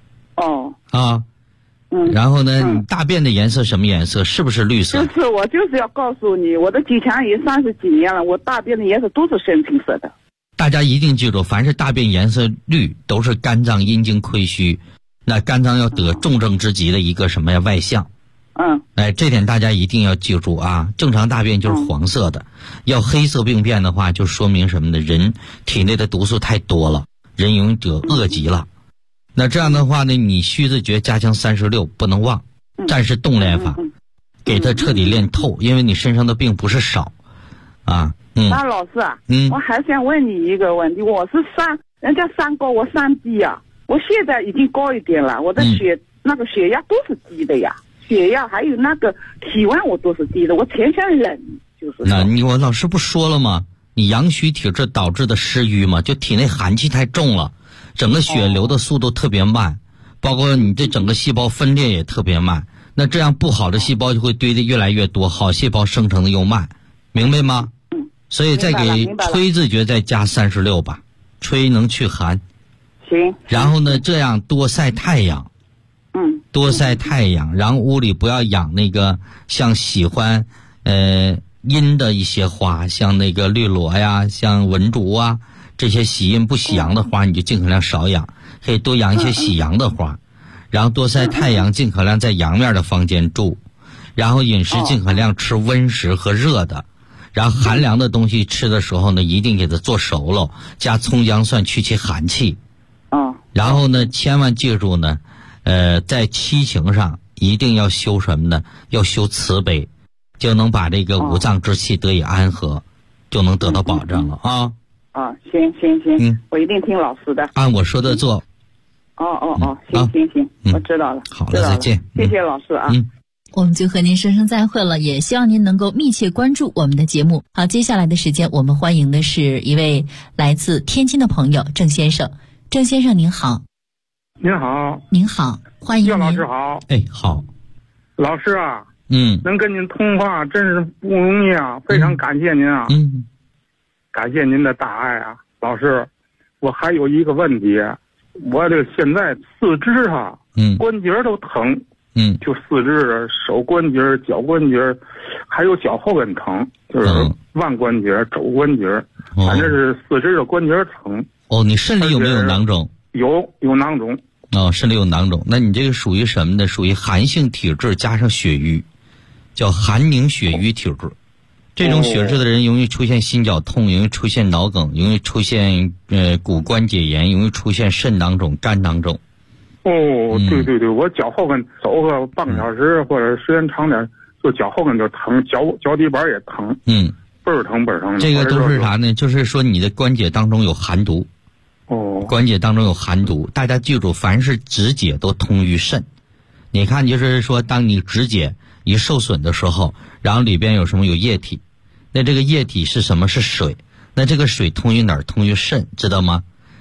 Speaker 4: 然后呢，你大便的颜色什么颜色？是不是绿色？
Speaker 7: 就是我就是要告诉你，我的体强也30几年了，我大便的颜色都是深青色的。
Speaker 4: 大家一定记住，凡是大便颜色绿，都是肝脏阴经亏虚。那肝脏要得重症之疾的一个什么呀外象？这点大家一定要记住啊！正常大便就是黄色的，要黑色病变的话，就说明什么呢？人体内的毒素太多了，人容易得恶疾了。那这样的话呢，你虚字诀加强36不能忘，战士动练法，给他彻底练透，因为你身上的病不是少啊。
Speaker 7: 那老师啊，我还想问你一个问题，我是人家3高，我3低啊。我现在已经高一点了，我的那个血压都是低的呀，血压还有那个体温我都是低的，我全身冷，就是。
Speaker 4: 那我老师不说了吗？你阳虚体质导致的湿瘀嘛，就体内寒气太重了，整个血流的速度特别慢，包括你这整个细胞分裂也特别慢。那这样不好的细胞就会堆得越来越多，好细胞生成的又慢，明白吗？所以再给吹字诀再加36吧，吹能去寒。然后呢，这样多晒太阳，多晒太阳，然后屋里不要养那个像喜欢阴的一些花，像那个绿萝呀，像文竹啊，这些喜阴不喜阳的花，你就尽可量少养，可以多养一些喜阳的花，然后多晒太阳，尽可量在阳面的房间住，然后饮食尽可量吃温食和热的。然后寒凉的东西吃的时候呢，一定给它做熟了，加葱姜蒜去其寒气。然后呢，千万记住呢，在七情上一定要修什么呢？要修慈悲，就能把这个五脏之气得以安和，就能得到保障了啊。
Speaker 7: 行，我一定听老师的，
Speaker 4: 按我说的做。
Speaker 7: 行，我知道了。
Speaker 4: 好了，再见。
Speaker 7: 谢谢老师啊。
Speaker 3: 我们就和您说声再会了，也希望您能够密切关注我们的节目。好，接下来的时间我们欢迎的是一位来自天津的朋友郑先生。郑先生您好。
Speaker 5: 您好。
Speaker 3: 您好，欢迎您。
Speaker 5: 岳老师好。
Speaker 4: 好。
Speaker 5: 老师啊，能跟您通话真是不容易啊，非常感谢您啊。感谢您的大爱啊。老师，我还有一个问题，我这现在四肢关节都疼。就四肢、手关节、脚关节，还有脚后跟疼，就是腕关节、肘关节，反正是四肢的关节疼。你肾里有没有囊肿？有囊肿。肾里有囊肿，那你这个属于什么呢？属于寒性体质加上血瘀，叫寒凝血瘀体质。这种血质的人容易出现心绞痛，容易出现脑梗，容易出现骨关节炎，容易出现肾囊肿、肝囊肿。对，我脚后跟走个半个小时或者时间长点，就脚后跟就疼，脚底板也疼，倍儿疼。这个都是啥呢？就是说你的关节当中有寒毒。关节当中有寒毒，大家记住，凡是指节都通于肾。你看，就是说，当你指节一受损的时候，然后里边有什么？有液体。那这个液体是什么？是水。那这个水通于哪儿？通于肾，知道吗？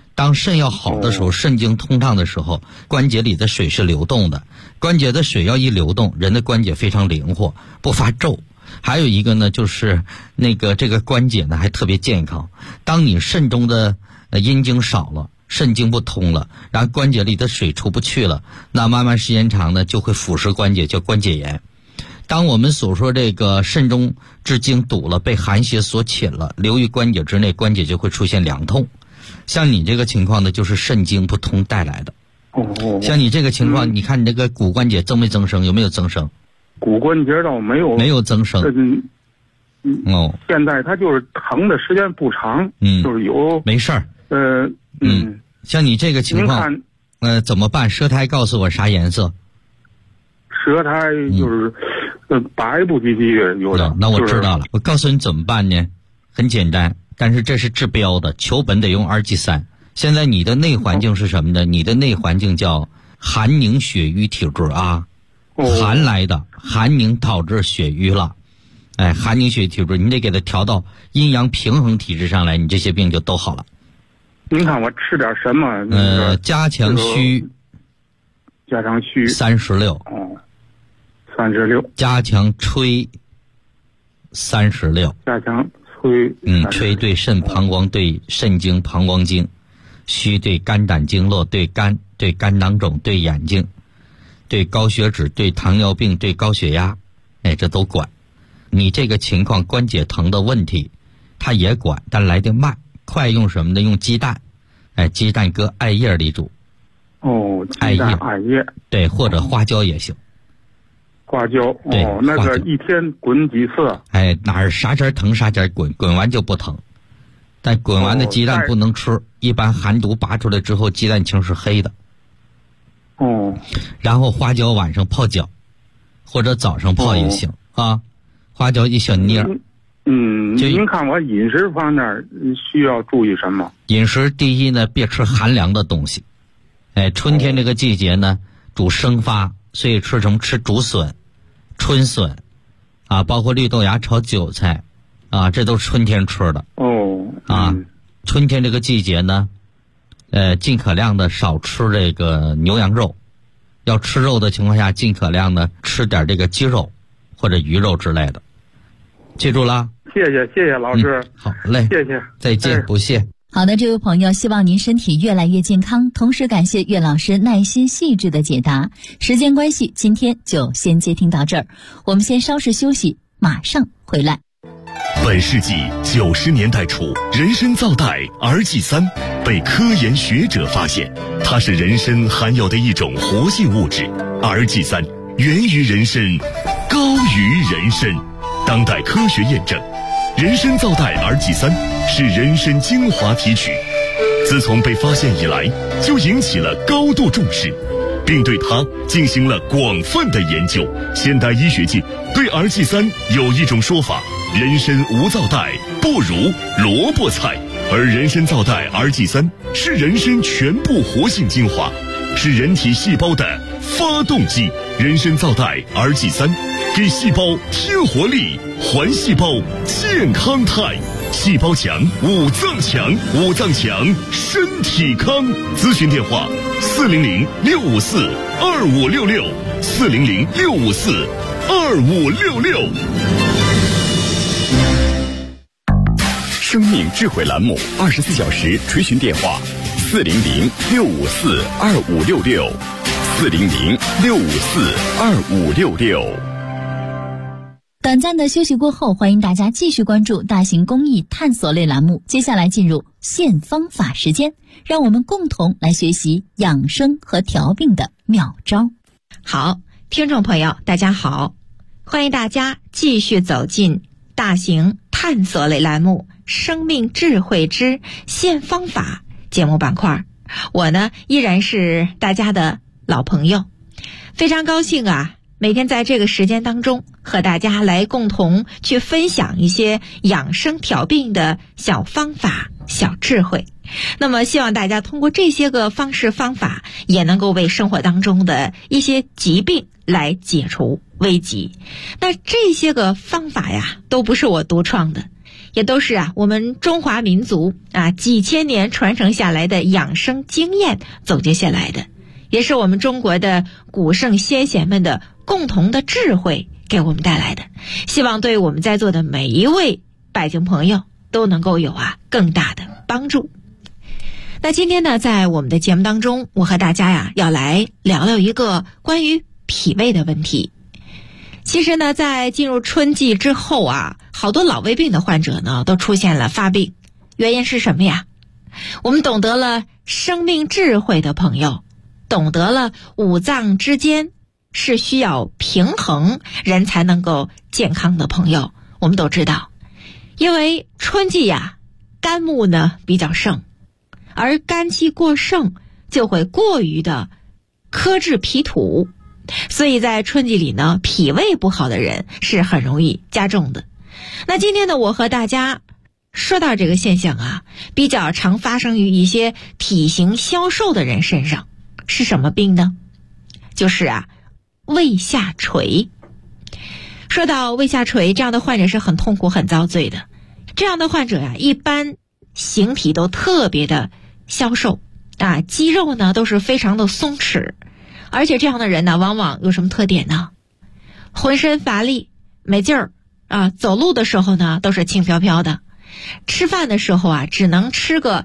Speaker 4: 当肾要好的时候，肾经通畅的时候，关节里的水是流动的。关节的水要一流动，人的关节非常灵活，不发皱。还有一个呢，就是这个关节呢还特别健康。当你肾中的阴经少了，肾经不通了，然后关节里的水出不去了，那慢慢时间长呢，就会腐蚀关节，叫关节炎。当我们所说这个肾中之经堵了，被寒邪所侵了，流于关节之内，关节就会出现凉痛。像你这个情况呢，就是肾经不通带来的。像你这个情况，你看你这个骨关节增没增生？有没有增生？
Speaker 5: 骨关节倒没有
Speaker 4: 增生。
Speaker 5: 现在它就是疼的时间不长，就是有
Speaker 4: 没事儿。像你这个情况，怎么办？舌苔告诉我啥颜色？
Speaker 5: 舌苔就是白不唧唧的，有的。
Speaker 4: 那我知道了，我告诉你怎么办呢？很简单，但是这是治标的，求本得用2G3。现在你的内环境是什么呢？你的内环境叫寒凝血瘀体质啊，寒来的，寒凝导致血瘀了。寒凝血瘀体质，你得给它调到阴阳平衡体质上来，你这些病就都好了。
Speaker 5: 您看我吃点什么？
Speaker 4: 加强虚36。
Speaker 5: 36。
Speaker 4: 加强吹36。
Speaker 5: 加强吹。
Speaker 4: 吹对肾膀胱，对肾经膀胱经；虚对肝胆经络，对肝，对肝囊肿，对眼睛，对高血脂，对糖尿病，对高血压，这都管。你这个情况关节疼的问题，它也管，但来得慢。快用什么呢？用鸡蛋，鸡蛋搁艾叶里煮。
Speaker 5: 艾叶。
Speaker 4: 对，或者花椒也行。
Speaker 5: 花椒。那个一天滚几次？
Speaker 4: 哪儿啥点疼啥点滚，滚完就不疼。但滚完的鸡蛋不能吃，一般寒毒拔出来之后，鸡蛋清是黑的。然后花椒晚上泡脚，或者早上泡也行啊。花椒一小捏儿。
Speaker 5: 您看我饮食方面需要注意什么？
Speaker 4: 饮食第一呢，别吃寒凉的东西。春天这个季节呢，主生发，所以吃什么？吃竹笋、春笋，包括绿豆芽炒韭菜，这都是春天吃的。春天这个季节呢，尽可量的少吃这个牛羊肉，要吃肉的情况下，尽可量的吃点这个鸡肉或者鱼肉之类的。记住了。
Speaker 5: 谢谢老师。
Speaker 4: 好嘞，
Speaker 5: 谢谢，
Speaker 4: 再见，不谢。
Speaker 3: 好的，这位朋友，希望您身体越来越健康，同时感谢岳老师耐心细致的解答。时间关系，今天就先接听到这儿，我们先稍事休息，马上回来。
Speaker 1: 本世纪90年代初，人参皂苷 RG3 被科研学者发现，它是人参含有的一种活性物质。RG3 源于人参，高于人参。当代科学验证，人参皂苷 RG3 是人参精华提取，自从被发现以来，就引起了高度重视，并对它进行了广泛的研究。现代医学界对 RG3 有一种说法：人参无皂苷不如萝卜菜，而人参皂苷 RG3 是人参全部活性精华，是人体细胞的发动机。人参皂苷 RG3 给细胞添活力，还细胞健康态。细胞强，五脏强，五脏强，身体康。咨询电话：400-654-2566，400-654-2566。
Speaker 8: 生命智慧栏目24小时垂询电话：400-654-2566，400-654-2566。
Speaker 3: 短暂的休息过后，欢迎大家继续关注大型公益探索类栏目。接下来进入现方法时间，让我们共同来学习养生和调病的妙招。
Speaker 9: 好，听众朋友大家好，欢迎大家继续走进大型探索类栏目生命智慧之现方法节目板块。我呢依然是大家的老朋友，非常高兴每天在这个时间当中和大家来共同去分享一些养生调病的小方法、小智慧。那么希望大家通过这些个方式方法，也能够为生活当中的一些疾病来解除危机。那这些个方法都不是我独创的， 也都是我们中华民族几千年传承下来的养生经验总结下来的，也是我们中国的古圣先贤们的共同的智慧给我们带来的，希望对我们在座的每一位百姓朋友都能够有更大的帮助。那今天呢，在我们的节目当中，我和大家要来聊聊一个关于脾胃的问题。其实呢，在进入春季之后好多老胃病的患者呢都出现了发病，原因是什么呀？我们懂得了生命智慧的朋友，懂得了五脏之间是需要平衡人才能够健康的朋友，我们都知道，因为春季肝木呢比较盛，而肝气过盛就会过于的克制脾土，所以在春季里呢，脾胃不好的人是很容易加重的。那今天呢，我和大家说到这个现象比较常发生于一些体型消瘦的人身上，是什么病呢？就是胃下垂。说到胃下垂，这样的患者是很痛苦很遭罪的。这样的患者一般形体都特别的消瘦肌肉呢都是非常的松弛，而且这样的人呢往往有什么特点呢？浑身乏力没劲儿走路的时候呢都是轻飘飘的，吃饭的时候只能吃个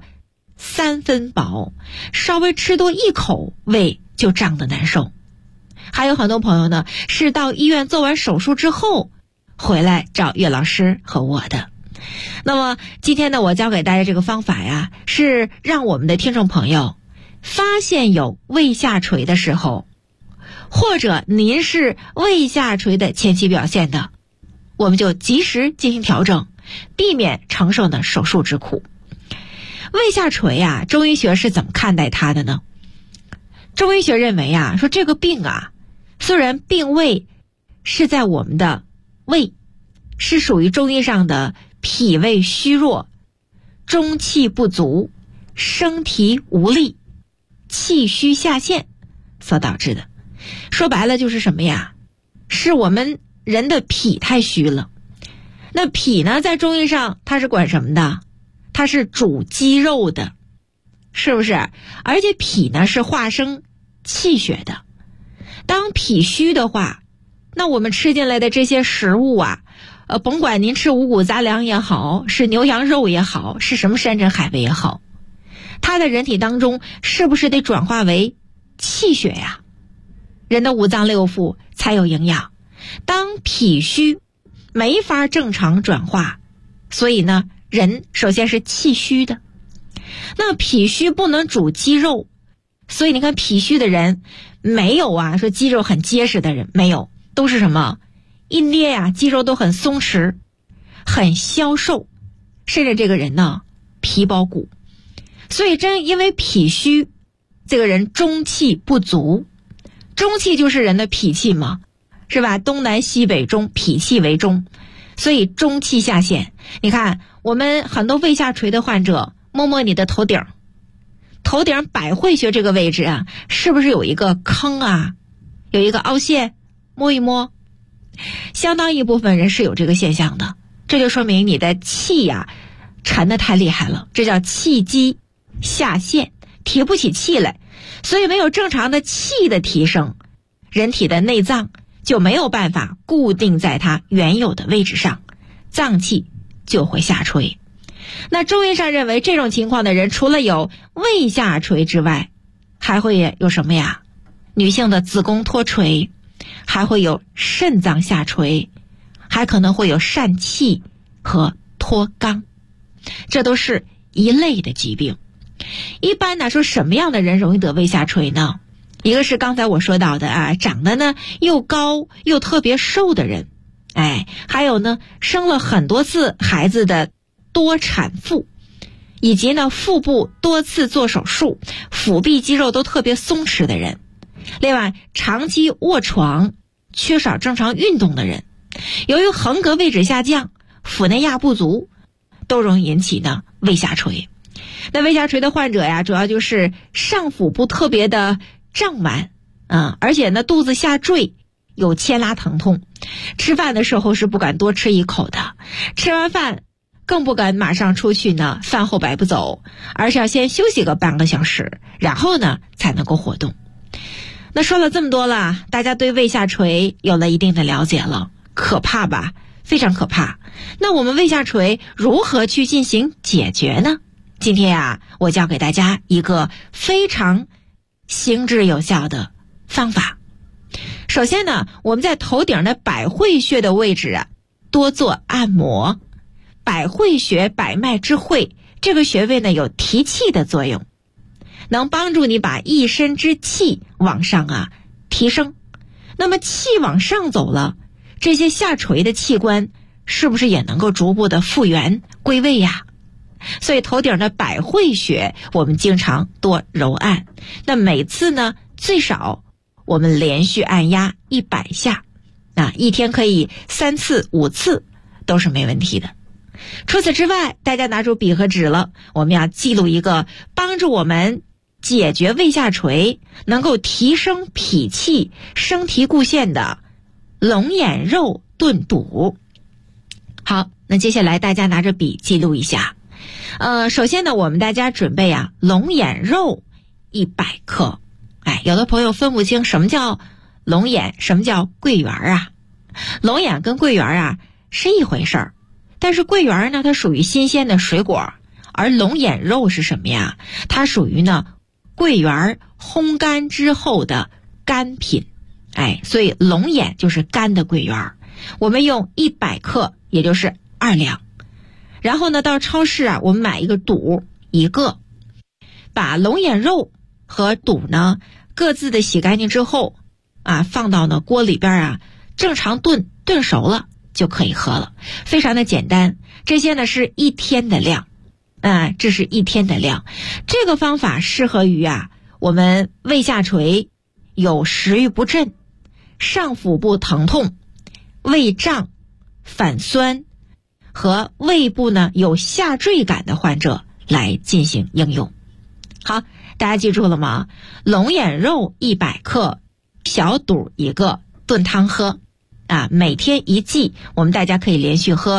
Speaker 9: 3分饱，稍微吃多一口胃就胀得难受。还有很多朋友呢是到医院做完手术之后回来找岳老师和我的。那么今天呢，我教给大家这个方法是让我们的听众朋友发现有胃下垂的时候，或者您是胃下垂的前期表现的，我们就及时进行调整，避免承受呢手术之苦。胃下垂中医学是怎么看待它的呢？中医学认为说这个病虽然病位是在我们的胃，是属于中医上的脾胃虚弱、中气不足、生提无力、气虚下陷所导致的。说白了就是什么呀？是我们人的脾太虚了。那脾呢，在中医上它是管什么的？它是主肌肉的，是不是？而且脾呢是化生气血的。当脾虚的话，那我们吃进来的这些食物甭管您吃五谷杂粮也好，是牛羊肉也好，是什么山珍海味也好，它的人体当中是不是得转化为气血呀？人的五脏六腑才有营养。当脾虚没法正常转化，所以呢，人首先是气虚的。那脾虚不能主肌肉，所以你看脾虚的人没有说肌肉很结实的人，没有，都是什么？一捏肌肉都很松弛，很消瘦，甚至这个人呢皮包骨。所以正因为脾虚，这个人中气不足。中气就是人的脾气嘛，是吧？东南西北中，脾气为中，所以中气下陷。你看我们很多胃下垂的患者，摸摸你的头顶百会穴这个位置是不是有一个坑有一个凹陷？摸一摸，相当一部分人是有这个现象的，这就说明你的气沉得太厉害了，这叫气机下陷，提不起气来。所以没有正常的气的提升，人体的内脏就没有办法固定在它原有的位置上，脏器就会下垂。那中医上认为这种情况的人，除了有胃下垂之外，还会有什么呀？女性的子宫脱垂，还会有肾脏下垂，还可能会有疝气和脱肛，这都是一类的疾病。一般说什么样的人容易得胃下垂呢？一个是刚才我说到的长得呢又高又特别瘦的人，还有呢生了很多次孩子的多产妇，以及呢腹部多次做手术，腹壁肌肉都特别松弛的人，另外长期卧床缺少正常运动的人，由于横膈位置下降，腹内压不足，都容易引起呢胃下垂。那胃下垂的患者主要就是上腹部特别的胀满而且呢肚子下坠，有牵拉疼痛，吃饭的时候是不敢多吃一口的，吃完饭更不敢马上出去呢，饭后百步走，而是要先休息个半个小时，然后呢才能够活动。那说了这么多了，大家对胃下垂有了一定的了解了，可怕吧？非常可怕。那我们胃下垂如何去进行解决呢？今天呀，我教给大家一个非常行之有效的方法。首先呢，我们在头顶的百会穴的位置啊，多做按摩。百会穴，百脉之会，这个穴位呢有提气的作用，能帮助你把一身之气往上提升。那么气往上走了，这些下垂的器官是不是也能够逐步的复原归位呀？所以头顶的百会穴我们经常多揉按，那每次呢最少我们连续按压100下，一天可以3次5次都是没问题的。除此之外，大家拿出笔和纸了，我们要记录一个帮助我们解决胃下垂，能够提升脾气、升提固腺的龙眼肉炖肚。好，那接下来大家拿着笔记录一下。首先呢，我们大家准备龙眼肉100克。有的朋友分不清什么叫龙眼，什么叫桂圆啊？龙眼跟桂圆是一回事儿。但是桂圆呢，它属于新鲜的水果，而龙眼肉是什么呀？它属于呢桂圆烘干之后的干品，所以龙眼就是干的桂圆。我们用100克，也就是2两。然后呢，到超市我们买一个肚1个，把龙眼肉和肚呢各自的洗干净之后放到呢锅里边正常炖熟了。就可以喝了，非常的简单。这些呢是1天的量，这是1天的量。这个方法适合于我们胃下垂、有食欲不振、上腹部疼痛、胃胀、反酸和胃部呢有下坠感的患者来进行应用。好，大家记住了吗？龙眼肉100克，小肚1个，炖汤喝。每天1剂，我们大家可以连续喝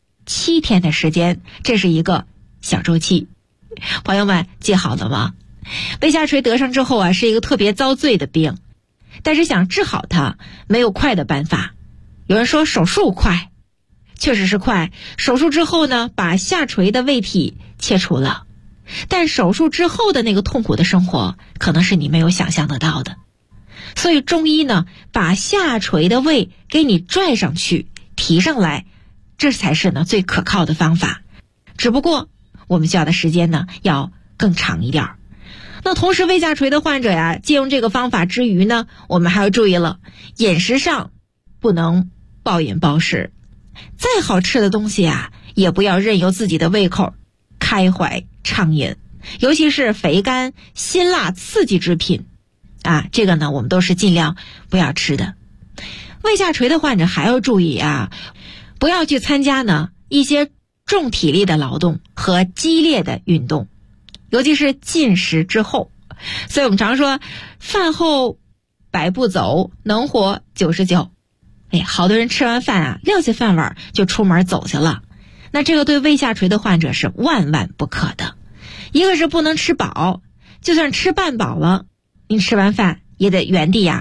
Speaker 9: 7天的时间，这是一个小周期。朋友们记好了吗？胃下垂得上之后是一个特别遭罪的病，但是想治好它没有快的办法。有人说手术快，确实是快，手术之后呢把下垂的胃体切除了，但手术之后的那个痛苦的生活可能是你没有想象得到的。所以中医呢把下垂的胃给你拽上去提上来，这才是呢最可靠的方法。只不过我们需要的时间呢要更长一点。那同时胃下垂的患者借用这个方法之余呢，我们还要注意了，饮食上不能暴饮暴食，再好吃的东西也不要任由自己的胃口开怀畅饮，尤其是肥甘辛辣刺激之品这个呢我们都是尽量不要吃的。胃下垂的患者还要注意不要去参加呢一些重体力的劳动和激烈的运动，尤其是进食之后。所以我们常说饭后百步走，能活99。好多人吃完饭撂下饭碗就出门走去了，那这个对胃下垂的患者是万万不可的。一个是不能吃饱，就算吃半饱了，您吃完饭也得原地